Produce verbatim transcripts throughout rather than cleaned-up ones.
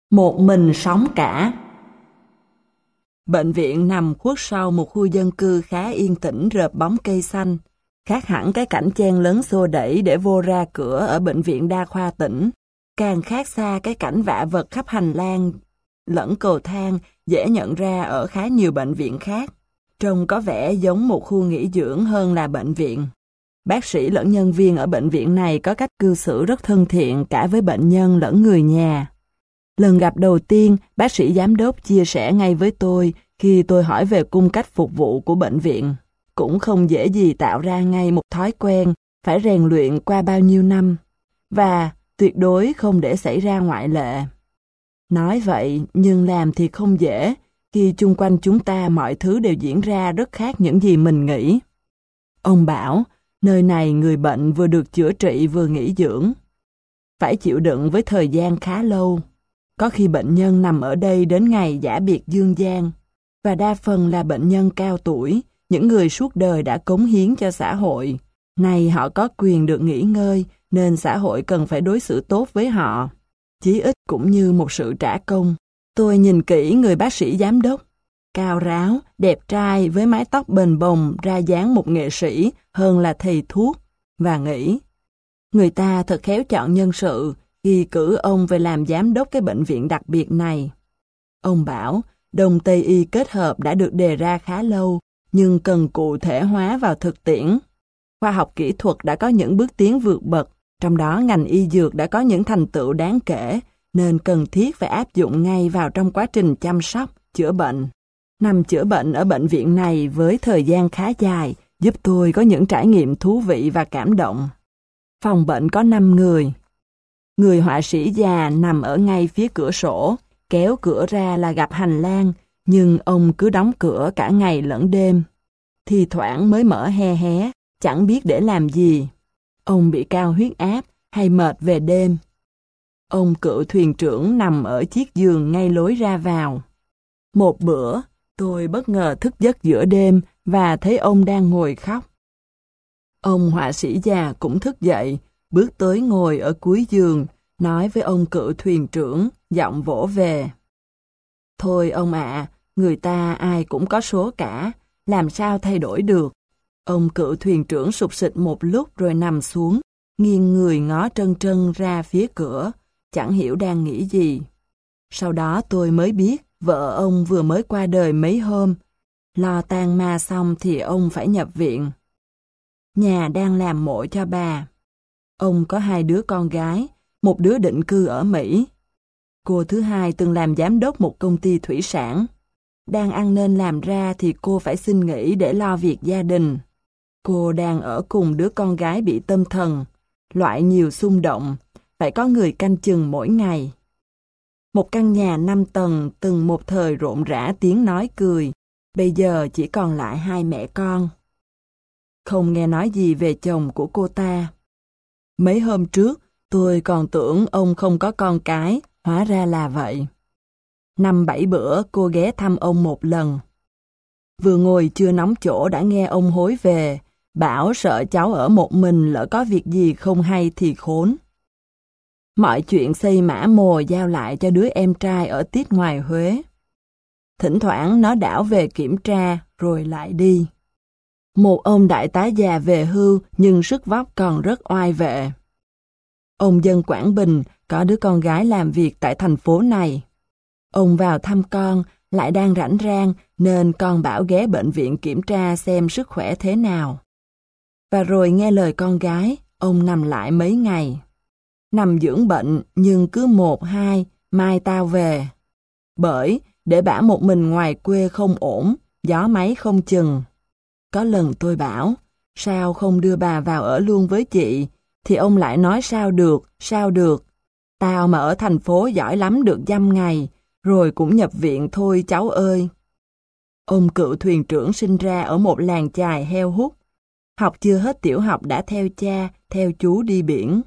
Một mình sống cả. Bệnh viện nằm khuất sau một khu dân cư khá yên tĩnh rợp bóng cây xanh, khác hẳn cái cảnh chen lấn xô đẩy để vô ra cửa ở bệnh viện đa khoa tỉnh, càng khác xa cái cảnh vạ vật khắp hành lang lẫn cầu thang dễ nhận ra ở khá nhiều bệnh viện khác. Trông có vẻ giống một khu nghỉ dưỡng hơn là bệnh viện. Bác sĩ lẫn nhân viên ở bệnh viện này có cách cư xử rất thân thiện cả với bệnh nhân lẫn người nhà. Lần gặp đầu tiên, bác sĩ giám đốc chia sẻ ngay với tôi khi tôi hỏi về cung cách phục vụ của bệnh viện. Cũng không dễ gì tạo ra ngay một thói quen, phải rèn luyện qua bao nhiêu năm. Và tuyệt đối không để xảy ra ngoại lệ. Nói vậy, nhưng làm thì không dễ, khi chung quanh chúng ta mọi thứ đều diễn ra rất khác những gì mình nghĩ. Ông bảo, nơi này người bệnh vừa được chữa trị vừa nghỉ dưỡng. Phải chịu đựng với thời gian khá lâu. Có khi bệnh nhân nằm ở đây đến ngày giã biệt dương gian, và đa phần là bệnh nhân cao tuổi, những người suốt đời đã cống hiến cho xã hội. Nay họ có quyền được nghỉ ngơi, nên xã hội cần phải đối xử tốt với họ. Chí ít cũng như một sự trả công. Tôi nhìn kỹ người bác sĩ giám đốc, cao ráo, đẹp trai với mái tóc bềnh bồng ra dáng một nghệ sĩ hơn là thầy thuốc, và nghĩ, người ta thật khéo chọn nhân sự khi cử ông về làm giám đốc cái bệnh viện đặc biệt này. Ông bảo, Đông Tây y kết hợp đã được đề ra khá lâu, nhưng cần cụ thể hóa vào thực tiễn. Khoa học kỹ thuật đã có những bước tiến vượt bậc, trong đó ngành y dược đã có những thành tựu đáng kể, nên cần thiết phải áp dụng ngay vào trong quá trình chăm sóc, chữa bệnh. Nằm chữa bệnh ở bệnh viện này với thời gian khá dài, giúp tôi có những trải nghiệm thú vị và cảm động. Phòng bệnh có năm người. Người họa sĩ già nằm ở ngay phía cửa sổ, kéo cửa ra là gặp hành lang, nhưng ông cứ đóng cửa cả ngày lẫn đêm. Thì thoảng mới mở he hé, chẳng biết để làm gì. Ông bị cao huyết áp hay mệt về đêm. Ông cựu thuyền trưởng nằm ở chiếc giường ngay lối ra vào. Một bữa, tôi bất ngờ thức giấc giữa đêm và thấy ông đang ngồi khóc. Ông họa sĩ già cũng thức dậy, bước tới ngồi ở cuối giường, nói với ông cựu thuyền trưởng, giọng vỗ về. Thôi ông ạ, người ta ai cũng có số cả, làm sao thay đổi được. Ông cựu thuyền trưởng sụp sịt một lúc rồi nằm xuống, nghiêng người ngó trân trân ra phía cửa, chẳng hiểu đang nghĩ gì. Sau đó tôi mới biết vợ ông vừa mới qua đời mấy hôm. Lo tang ma xong thì ông phải nhập viện. Nhà đang làm mộ cho bà. Ông có hai đứa con gái, một đứa định cư ở Mỹ. Cô thứ hai từng làm giám đốc một công ty thủy sản. Đang ăn nên làm ra thì cô phải xin nghỉ để lo việc gia đình. Cô đang ở cùng đứa con gái bị tâm thần, loại nhiều xung động, phải có người canh chừng mỗi ngày. Một căn nhà năm tầng từng một thời rộn rã tiếng nói cười, bây giờ chỉ còn lại hai mẹ con. Không nghe nói gì về chồng của cô ta. Mấy hôm trước, tôi còn tưởng ông không có con cái, hóa ra là vậy. Năm bảy bữa cô ghé thăm ông một lần. Vừa ngồi chưa nóng chỗ đã nghe ông hối về, bảo sợ cháu ở một mình lỡ có việc gì không hay thì khốn. Mọi chuyện xây mã mồ giao lại cho đứa em trai ở tít ngoài Huế. Thỉnh thoảng nó đảo về kiểm tra rồi lại đi. Một ông đại tá già về hưu nhưng sức vóc còn rất oai vệ. Ông dân Quảng Bình có đứa con gái làm việc tại thành phố này. Ông vào thăm con, lại đang rảnh rang nên con bảo ghé bệnh viện kiểm tra xem sức khỏe thế nào. Và rồi nghe lời con gái, ông nằm lại mấy ngày. Nằm dưỡng bệnh nhưng cứ một hai, mai tao về. Bởi để bả một mình ngoài quê không ổn, gió máy không chừng. Có lần tôi bảo, sao không đưa bà vào ở luôn với chị, thì ông lại nói sao được, sao được. Tao mà ở thành phố giỏi lắm được dăm ngày, rồi cũng nhập viện thôi cháu ơi. Ông cựu thuyền trưởng sinh ra ở một làng chài heo hút. Học chưa hết tiểu học đã theo cha, theo chú đi biển.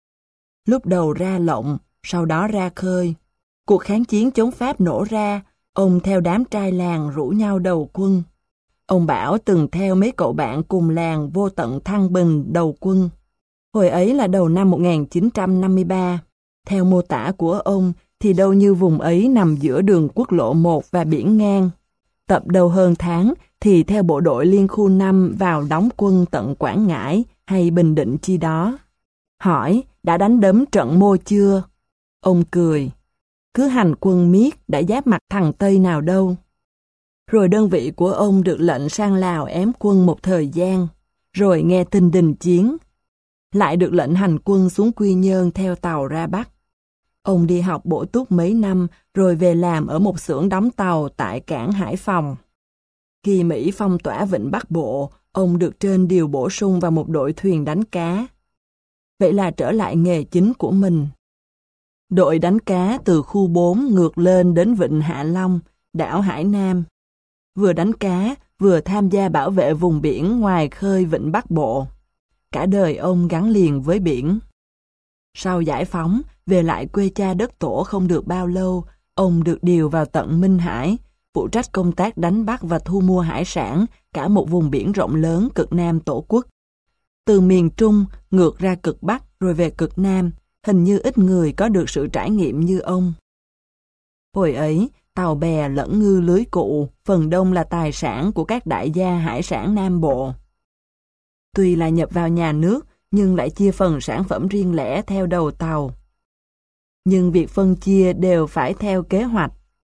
Lúc đầu ra lộng, sau đó ra khơi. Cuộc kháng chiến chống Pháp nổ ra, ông theo đám trai làng rủ nhau đầu quân. Ông bảo từng theo mấy cậu bạn cùng làng vô tận Thăng Bình đầu quân. Hồi ấy là đầu năm một nghìn chín trăm năm mươi ba. Theo mô tả của ông thì đâu như vùng ấy nằm giữa đường quốc lộ một và biển ngang. Tập đâu hơn tháng thì theo bộ đội liên khu năm vào đóng quân tận Quảng Ngãi hay Bình Định chi đó. Hỏi, đã đánh đấm trận Mô chưa? Ông cười, cứ hành quân miết đã giáp mặt thằng Tây nào đâu. Rồi đơn vị của ông được lệnh sang Lào ém quân một thời gian, rồi nghe tin đình chiến. Lại được lệnh hành quân xuống Quy Nhơn theo tàu ra Bắc. Ông đi học bổ túc mấy năm rồi về làm ở một xưởng đóng tàu tại cảng Hải Phòng. Khi Mỹ phong tỏa vịnh Bắc Bộ, ông được trên điều bổ sung vào một đội thuyền đánh cá. Vậy là trở lại nghề chính của mình. Đội đánh cá từ khu bốn ngược lên đến vịnh Hạ Long, đảo Hải Nam. Vừa đánh cá, vừa tham gia bảo vệ vùng biển ngoài khơi vịnh Bắc Bộ. Cả đời ông gắn liền với biển. Sau giải phóng, về lại quê cha đất tổ không được bao lâu, ông được điều vào tận Minh Hải, phụ trách công tác đánh bắt và thu mua hải sản, cả một vùng biển rộng lớn cực Nam Tổ quốc. Từ miền Trung, ngược ra cực Bắc rồi về cực Nam, hình như ít người có được sự trải nghiệm như ông. Hồi ấy, tàu bè lẫn ngư lưới cụ, phần đông là tài sản của các đại gia hải sản Nam Bộ. Tuy là nhập vào nhà nước, nhưng lại chia phần sản phẩm riêng lẻ theo đầu tàu. Nhưng việc phân chia đều phải theo kế hoạch.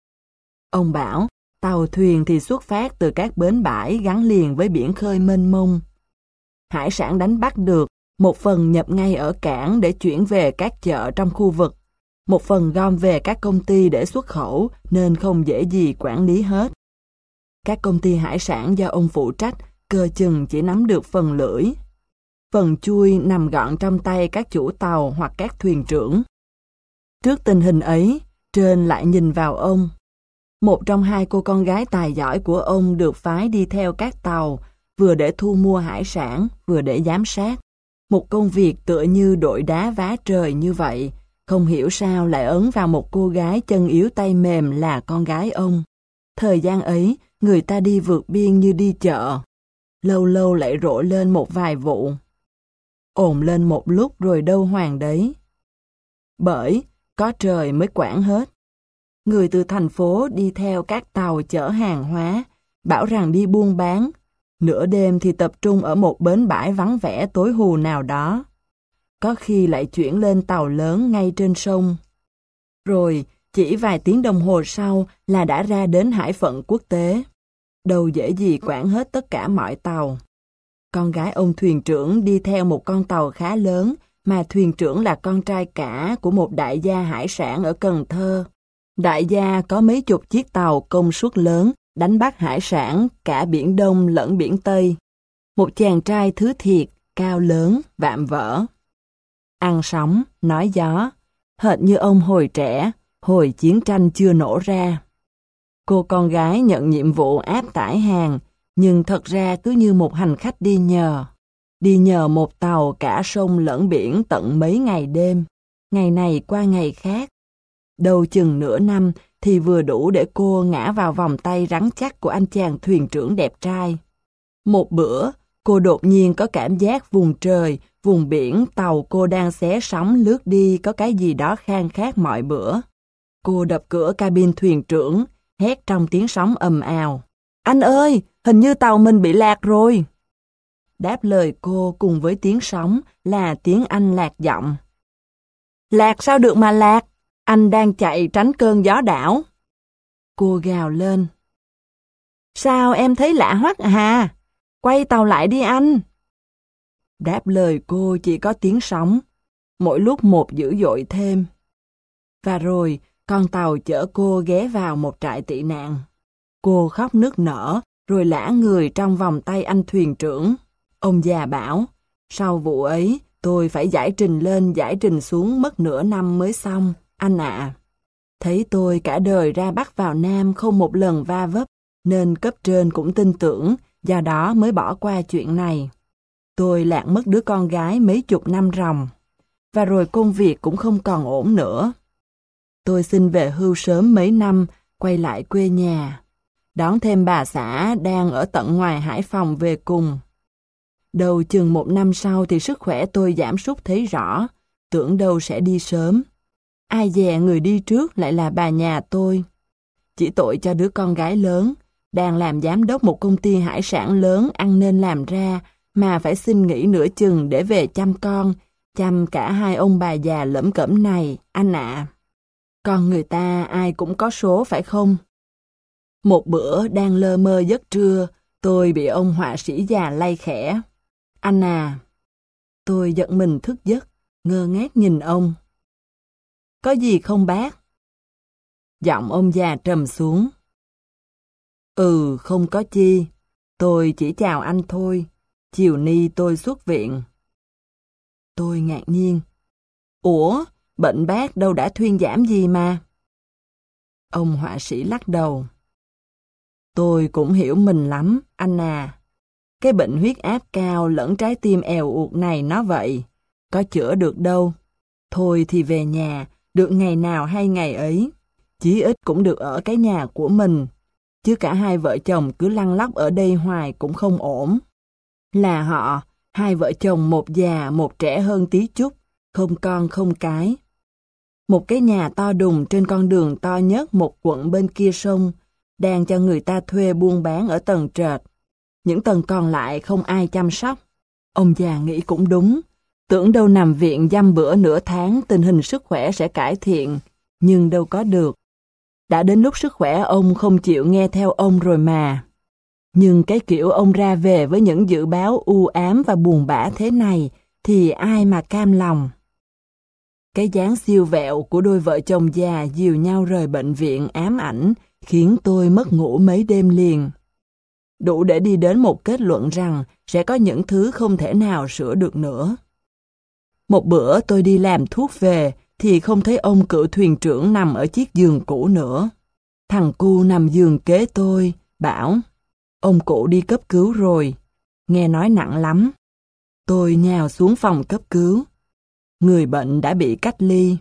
Ông bảo, tàu thuyền thì xuất phát từ các bến bãi gắn liền với biển khơi mênh mông. Hải sản đánh bắt được, một phần nhập ngay ở cảng để chuyển về các chợ trong khu vực, một phần gom về các công ty để xuất khẩu nên không dễ gì quản lý hết. Các công ty hải sản do ông phụ trách, cơ chừng chỉ nắm được phần lưỡi. Phần chui nằm gọn trong tay các chủ tàu hoặc các thuyền trưởng. Trước tình hình ấy, trên lại nhìn vào ông. Một trong hai cô con gái tài giỏi của ông được phái đi theo các tàu, vừa để thu mua hải sản, vừa để giám sát. Một công việc tựa như đội đá vá trời như vậy, không hiểu sao lại ấn vào một cô gái chân yếu tay mềm là con gái ông. Thời gian ấy, người ta đi vượt biên như đi chợ. Lâu lâu lại rộ lên một vài vụ. Ồn lên một lúc rồi đâu hoàng đấy. Bởi, có trời mới quản hết. Người từ thành phố đi theo các tàu chở hàng hóa, bảo rằng đi buôn bán. Nửa đêm thì tập trung ở một bến bãi vắng vẻ tối hù nào đó. Có khi lại chuyển lên tàu lớn ngay trên sông. Rồi, chỉ vài tiếng đồng hồ sau là đã ra đến hải phận quốc tế. Đâu dễ gì quản hết tất cả mọi tàu. Con gái ông thuyền trưởng đi theo một con tàu khá lớn, mà thuyền trưởng là con trai cả của một đại gia hải sản ở Cần Thơ. Đại gia có mấy chục chiếc tàu công suất lớn, đánh bắt hải sản cả Biển Đông lẫn Biển Tây. Một chàng trai thứ thiệt, cao lớn, vạm vỡ. Ăn sóng, nói gió, hệt như ông hồi trẻ, hồi chiến tranh chưa nổ ra. Cô con gái nhận nhiệm vụ áp tải hàng, nhưng thật ra cứ như một hành khách đi nhờ. Đi nhờ một tàu cả sông lẫn biển tận mấy ngày đêm, ngày này qua ngày khác. Đầu chừng nửa năm thì vừa đủ để cô ngã vào vòng tay rắn chắc của anh chàng thuyền trưởng đẹp trai. Một bữa, cô đột nhiên có cảm giác vùng trời, vùng biển tàu cô đang xé sóng lướt đi có cái gì đó khang khác mọi bữa. Cô đập cửa cabin thuyền trưởng, hét trong tiếng sóng ầm ào. Anh ơi, hình như tàu mình bị lạc rồi. Đáp lời cô cùng với tiếng sóng là tiếng Anh lạc giọng. Lạc sao được mà lạc? Anh đang chạy tránh cơn gió đảo. Cô gào lên. Sao em thấy lạ hoắc à? Quay tàu lại đi anh. Đáp lời cô chỉ có tiếng sóng, mỗi lúc một dữ dội thêm. Và rồi, con tàu chở cô ghé vào một trại tị nạn. Cô khóc nức nở, rồi lả người trong vòng tay anh thuyền trưởng. Ông già bảo, sau vụ ấy, tôi phải giải trình lên giải trình xuống mất nửa năm mới xong, anh ạ. À. Thấy tôi cả đời ra Bắc vào Nam không một lần va vấp, nên cấp trên cũng tin tưởng, do đó mới bỏ qua chuyện này. Tôi lạc mất đứa con gái mấy chục năm ròng, và rồi công việc cũng không còn ổn nữa. Tôi xin về hưu sớm mấy năm, quay lại quê nhà, đón thêm bà xã đang ở tận ngoài Hải Phòng về cùng. Đầu chừng một năm sau thì sức khỏe tôi giảm sút thấy rõ, tưởng đâu sẽ đi sớm. ai dè người đi trước lại là bà nhà tôi. Chỉ tội cho đứa con gái lớn, đang làm giám đốc một công ty hải sản lớn ăn nên làm ra, mà phải xin nghỉ nửa chừng để về chăm con, chăm cả hai ông bà già lẩm cẩm này, anh ạ. Con người ta ai cũng có số phải không? Một bữa đang lơ mơ giấc trưa, tôi bị ông họa sĩ già lay khẽ. Anh à! Tôi giật mình thức giấc, ngơ ngác nhìn ông. Có gì không bác? Giọng ông già trầm xuống. Ừ, không có chi. Tôi chỉ chào anh thôi. Chiều ni tôi xuất viện. Tôi ngạc nhiên. Ủa, bệnh bác đâu đã thuyên giảm gì mà. Ông họa sĩ lắc đầu. Tôi cũng hiểu mình lắm, anh à. Cái bệnh huyết áp cao lẫn trái tim èo uột này nó vậy. Có chữa được đâu. Thôi thì về nhà, được ngày nào hay ngày ấy. Chí ít cũng được ở cái nhà của mình. Chứ cả hai vợ chồng cứ lăn lóc ở đây hoài cũng không ổn. Là họ, hai vợ chồng một già một trẻ hơn tí chút, không con không cái. Một cái nhà to đùng trên con đường to nhất một quận bên kia sông, đang cho người ta thuê buôn bán ở tầng trệt. Những tầng còn lại không ai chăm sóc. Ông già nghĩ cũng đúng, tưởng đâu nằm viện dăm bữa nửa tháng tình hình sức khỏe sẽ cải thiện, nhưng đâu có được. Đã đến lúc sức khỏe ông không chịu nghe theo ông rồi mà. Nhưng cái kiểu ông ra về với những dự báo u ám và buồn bã thế này thì ai mà cam lòng. Cái dáng siêu vẹo của đôi vợ chồng già dìu nhau rời bệnh viện ám ảnh khiến tôi mất ngủ mấy đêm liền. Đủ để đi đến một kết luận rằng sẽ có những thứ không thể nào sửa được nữa. Một bữa tôi đi làm thuốc về thì không thấy ông cựu thuyền trưởng nằm ở chiếc giường cũ nữa. Thằng cu nằm giường kế tôi, bảo, ông cụ đi cấp cứu rồi, nghe nói nặng lắm. Tôi nhào xuống phòng cấp cứu. Người bệnh đã bị cách ly.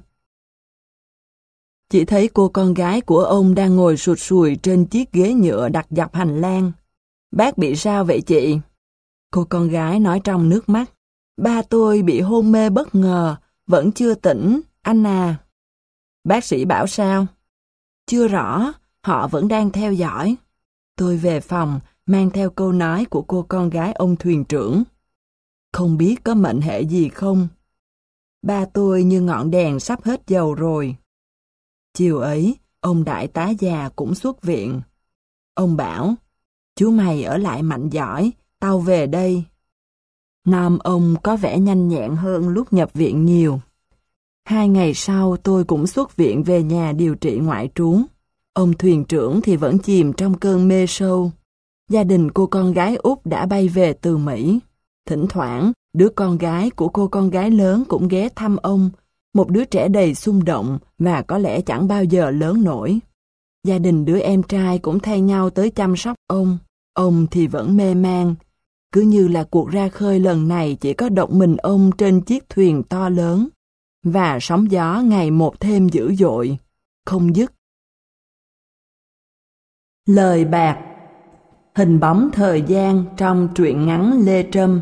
Chỉ thấy cô con gái của ông đang ngồi sụt sùi trên chiếc ghế nhựa đặt dọc hành lang. Bác bị sao vậy chị? Cô con gái nói trong nước mắt. Ba tôi bị hôn mê bất ngờ, vẫn chưa tỉnh, anh à. Bác sĩ bảo sao? Chưa rõ, họ vẫn đang theo dõi. Tôi về phòng, mang theo câu nói của cô con gái ông thuyền trưởng. Không biết có mệnh hệ gì không? Ba tôi như ngọn đèn sắp hết dầu rồi. Chiều ấy, ông đại tá già cũng xuất viện. Ông bảo, chú mày ở lại mạnh giỏi, tao về đây. Nam ông có vẻ nhanh nhẹn hơn lúc nhập viện nhiều. Hai ngày sau tôi cũng xuất viện về nhà điều trị ngoại trú. Ông thuyền trưởng thì vẫn chìm trong cơn mê sâu. Gia đình cô con gái út đã bay về từ Mỹ. Thỉnh thoảng, đứa con gái của cô con gái lớn cũng ghé thăm ông, một đứa trẻ đầy xung động và có lẽ chẳng bao giờ lớn nổi. Gia đình đứa em trai cũng thay nhau tới chăm sóc ông. Ông thì vẫn mê man. Cứ như là cuộc ra khơi lần này chỉ có độc mình ông trên chiếc thuyền to lớn. Và sóng gió ngày một thêm dữ dội, không dứt. Lời bạc. Hình bóng thời gian trong truyện ngắn Lê Trâm.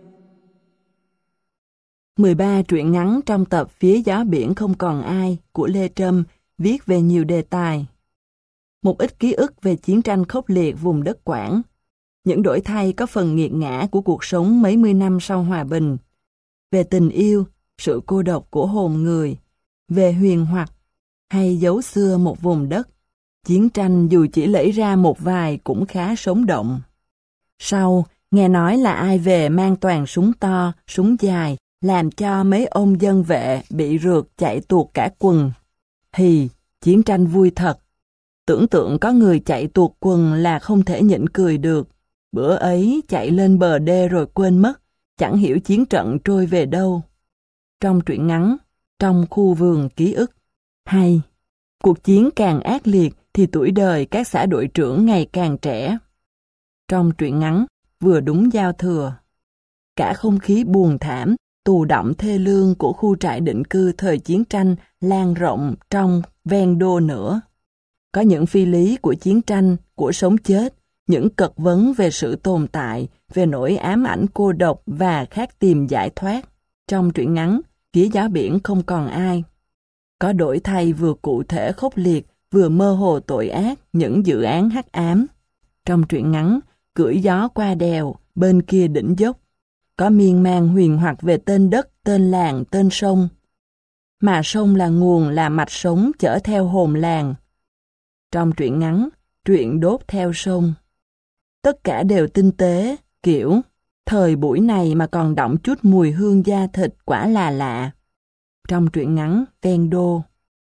mười ba truyện ngắn trong tập Phía gió biển không còn ai của Lê Trâm viết về nhiều đề tài. Một ít ký ức về chiến tranh khốc liệt vùng đất Quảng. Những đổi thay có phần nghiệt ngã của cuộc sống mấy mươi năm sau hòa bình. Về tình yêu, sự cô độc của hồn người. Về huyền hoặc, hay dấu xưa một vùng đất. Chiến tranh dù chỉ lẫy ra một vài cũng khá sống động. Sau, nghe nói là ai về mang toàn súng to, súng dài, làm cho mấy ông dân vệ bị rượt chạy tuột cả quần. Hì, chiến tranh vui thật. Tưởng tượng có người chạy tuột quần là không thể nhịn cười được. Bữa ấy chạy lên bờ đê rồi quên mất, chẳng hiểu chiến trận trôi về đâu. Trong truyện ngắn, trong khu vườn ký ức. Hay, cuộc chiến càng ác liệt thì tuổi đời các xã đội trưởng ngày càng trẻ. Trong truyện ngắn, vừa đúng giao thừa. Cả không khí buồn thảm, tù động thê lương của khu trại định cư thời chiến tranh lan rộng trong ven đô nữa. Có những phi lý của chiến tranh, của sống chết, những cật vấn về sự tồn tại, về nỗi ám ảnh cô độc và khát tìm giải thoát. Trong truyện ngắn, Phía gió biển không còn ai. có đổi thay vừa cụ thể khốc liệt, vừa mơ hồ tội ác, những dự án hắc ám. Trong truyện ngắn, cưỡi gió qua đèo, bên kia đỉnh dốc, có miên man huyền hoặc về tên đất, tên làng, tên sông. Mà sông là nguồn, là mạch sống chở theo hồn làng. Trong truyện ngắn, truyện đốt theo sông. Tất cả đều tinh tế, kiểu, thời buổi này mà còn đọng chút mùi hương da thịt quả là lạ. Trong truyện ngắn, ven đô.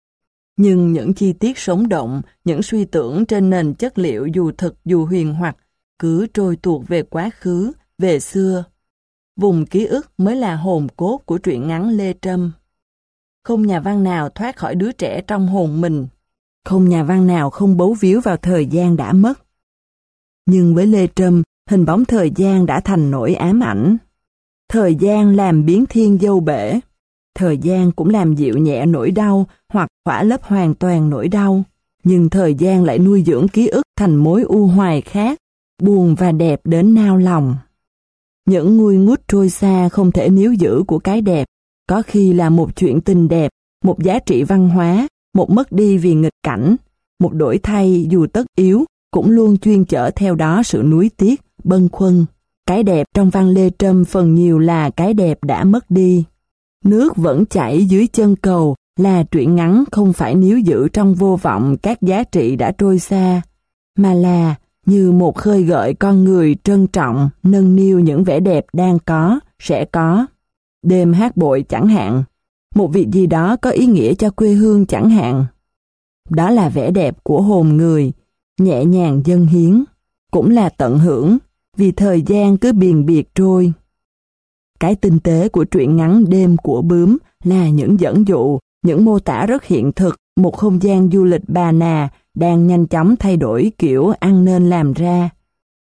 Nhưng những chi tiết sống động, những suy tưởng trên nền chất liệu dù thực dù huyền hoặc, cứ trôi tuột về quá khứ, về xưa. Vùng ký ức mới là hồn cốt của truyện ngắn Lê Trâm. Không nhà văn nào thoát khỏi đứa trẻ trong hồn mình. Không nhà văn nào không bấu víu vào thời gian đã mất. Nhưng với Lê Trâm, hình bóng thời gian đã thành nỗi ám ảnh. Thời gian làm biến thiên dâu bể. Thời gian cũng làm dịu nhẹ nỗi đau hoặc khỏa lấp hoàn toàn nỗi đau. Nhưng thời gian lại nuôi dưỡng ký ức thành mối u hoài khác, buồn và đẹp đến nao lòng. Những nguôi ngút trôi xa không thể níu giữ của cái đẹp, có khi là một chuyện tình đẹp, một giá trị văn hóa, một mất đi vì nghịch cảnh, một đổi thay dù tất yếu, cũng luôn chuyên chở theo đó sự nuối tiếc, bâng khuâng. Cái đẹp trong văn Lê Trâm phần nhiều là cái đẹp đã mất đi. Nước vẫn chảy dưới chân cầu là truyện ngắn không phải níu giữ trong vô vọng các giá trị đã trôi xa, mà là như một khơi gợi con người trân trọng, nâng niu những vẻ đẹp đang có, sẽ có. Đêm hát bội chẳng hạn, một việc gì đó có ý nghĩa cho quê hương chẳng hạn. Đó là vẻ đẹp của hồn người, nhẹ nhàng dâng hiến, cũng là tận hưởng, vì thời gian cứ biền biệt trôi. Cái tinh tế của truyện ngắn Đêm của bướm là những dẫn dụ, những mô tả rất hiện thực, một không gian du lịch Bà Nà đang nhanh chóng thay đổi kiểu ăn nên làm ra.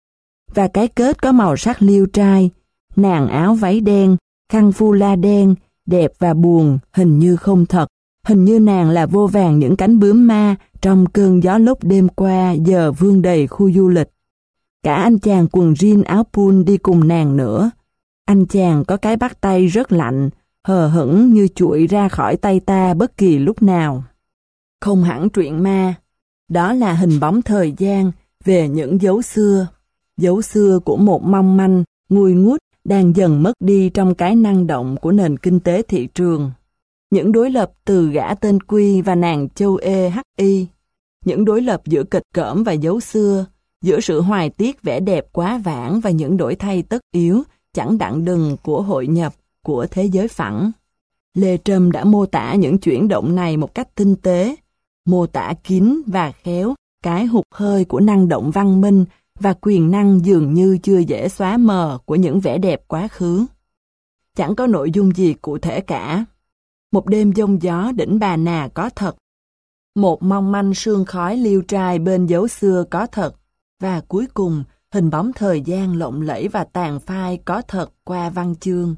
Và cái kết có màu sắc liêu trai, nàng áo váy đen, khăn phu la đen, đẹp và buồn, hình như không thật, hình như nàng là vô vàn những cánh bướm ma trong cơn gió lốc đêm qua giờ vương đầy khu du lịch. Cả anh chàng quần jean áo pun đi cùng nàng nữa. Anh chàng có cái bắt tay rất lạnh, hờ hững như chuỗi ra khỏi tay ta bất kỳ lúc nào. Không hẳn truyện ma, đó là hình bóng thời gian về những dấu xưa, dấu xưa của một mong manh, nguôi ngút đang dần mất đi trong cái năng động của nền kinh tế thị trường. Những đối lập từ gã tên Quy và nàng châu Ê hắc y, những đối lập giữa kịch cỡm và dấu xưa, giữa sự hoài tiếc vẻ đẹp quá vãng và những đổi thay tất yếu, chẳng đặng đừng của hội nhập, của thế giới phẳng. Lê Trâm đã mô tả những chuyển động này một cách tinh tế, mô tả kín và khéo cái hụt hơi của năng động văn minh và quyền năng dường như chưa dễ xóa mờ của những vẻ đẹp quá khứ. Chẳng có nội dung gì cụ thể cả. Một đêm giông gió đỉnh Bà Nà có thật. Một mong manh sương khói liêu trai bên dấu xưa có thật. Và cuối cùng, hình bóng thời gian lộng lẫy và tàn phai có thật qua văn chương.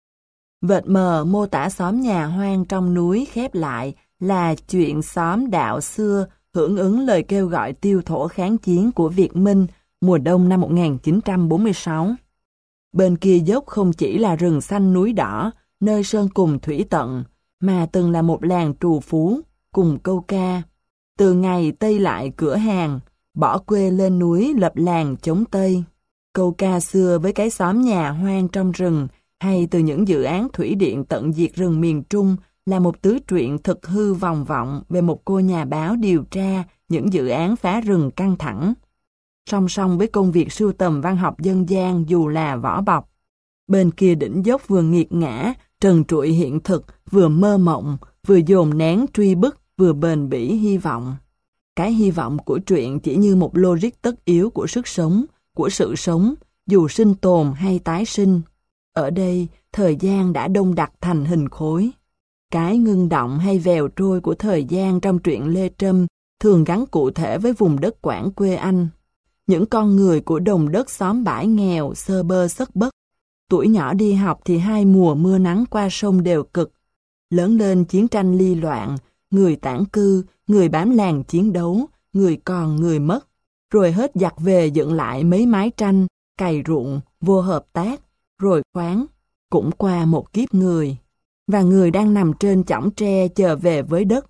Vệt mờ mô tả xóm nhà hoang trong núi khép lại là chuyện xóm đạo xưa hưởng ứng lời kêu gọi tiêu thổ kháng chiến của Việt Minh mùa đông năm một nghìn chín trăm bốn mươi sáu. Bên kia dốc không chỉ là rừng xanh núi đỏ, nơi sơn cùng thủy tận, mà từng là một làng trù phú, cùng câu ca. Từ ngày Tây lại cửa hàng, bỏ quê lên núi lập làng chống Tây. Câu ca xưa với cái xóm nhà hoang trong rừng, hay từ những dự án thủy điện tận diệt rừng miền Trung, là một tứ truyện thực hư vòng vọng về một cô nhà báo điều tra những dự án phá rừng căng thẳng. Song song với công việc sưu tầm văn học dân gian dù là vỏ bọc. Bên kia đỉnh dốc vừa nghiệt ngã, trần trụi hiện thực, vừa mơ mộng, vừa dồn nén truy bức, vừa bền bỉ hy vọng. Cái hy vọng của truyện chỉ như một logic tất yếu của sức sống, của sự sống, dù sinh tồn hay tái sinh. Ở đây, thời gian đã đông đặc thành hình khối. Cái ngưng động hay vèo trôi của thời gian trong truyện Lê Trâm thường gắn cụ thể với vùng đất Quảng quê anh. Những con người của đồng đất xóm bãi nghèo, sơ bơ sất bất. Tuổi nhỏ đi học thì hai mùa mưa nắng qua sông đều cực. Lớn lên chiến tranh ly loạn, người tản cư, người bám làng chiến đấu, người còn người mất. Rồi hết giặt về dựng lại mấy mái tranh, cày ruộng, vô hợp tác, rồi khoáng, cũng qua một kiếp người. Và người đang nằm trên chõng tre chờ về với đất,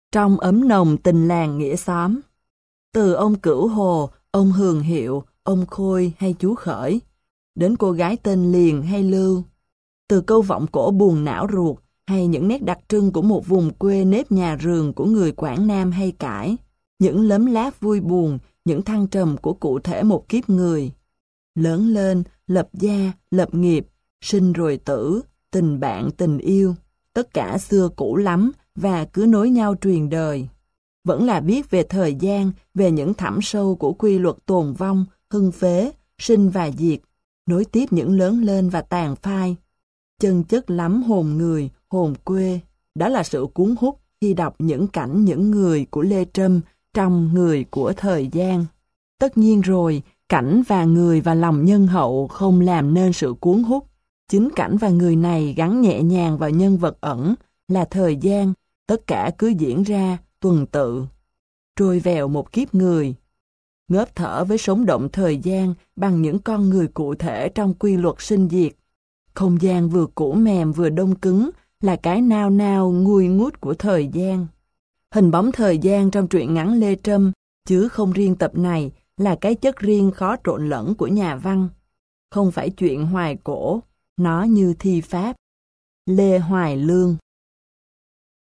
trong ấm nồng tình làng nghĩa xóm. Từ ông Cửu Hồ, ông Hường Hiệu, ông Khôi hay chú Khởi, đến cô gái tên Liền hay Lưu. Từ câu vọng cổ buồn não ruột hay những nét đặc trưng của một vùng quê nếp nhà rường của người Quảng Nam hay Cải, những lấm láp vui buồn, những thăng trầm của cụ thể một kiếp người. Lớn lên, lập gia, lập nghiệp, sinh rồi tử, tình bạn, tình yêu, tất cả xưa cũ lắm và cứ nối nhau truyền đời. Vẫn là viết về thời gian, về những thẳm sâu của quy luật tồn vong, hưng phế, sinh và diệt, nối tiếp những lớn lên và tàn phai. Chân chất lắm hồn người, hồn quê. Đó là sự cuốn hút khi đọc những cảnh những người của Lê Trâm trong Người của Thời Gian. Tất nhiên rồi, cảnh và người và lòng nhân hậu không làm nên sự cuốn hút. Chính cảnh và người này gắn nhẹ nhàng vào nhân vật ẩn là thời gian, tất cả cứ diễn ra tuần tự. Trôi vèo một kiếp người, ngớp thở với sống động thời gian bằng những con người cụ thể trong quy luật sinh diệt. Không gian vừa cũ mềm vừa đông cứng là cái nao nao nguôi ngút của thời gian. Hình bóng thời gian trong truyện ngắn Lê Trâm, chứ không riêng tập này, là cái chất riêng khó trộn lẫn của nhà văn. Không phải chuyện hoài cổ, nó như thi pháp. Lê Hoài Lương.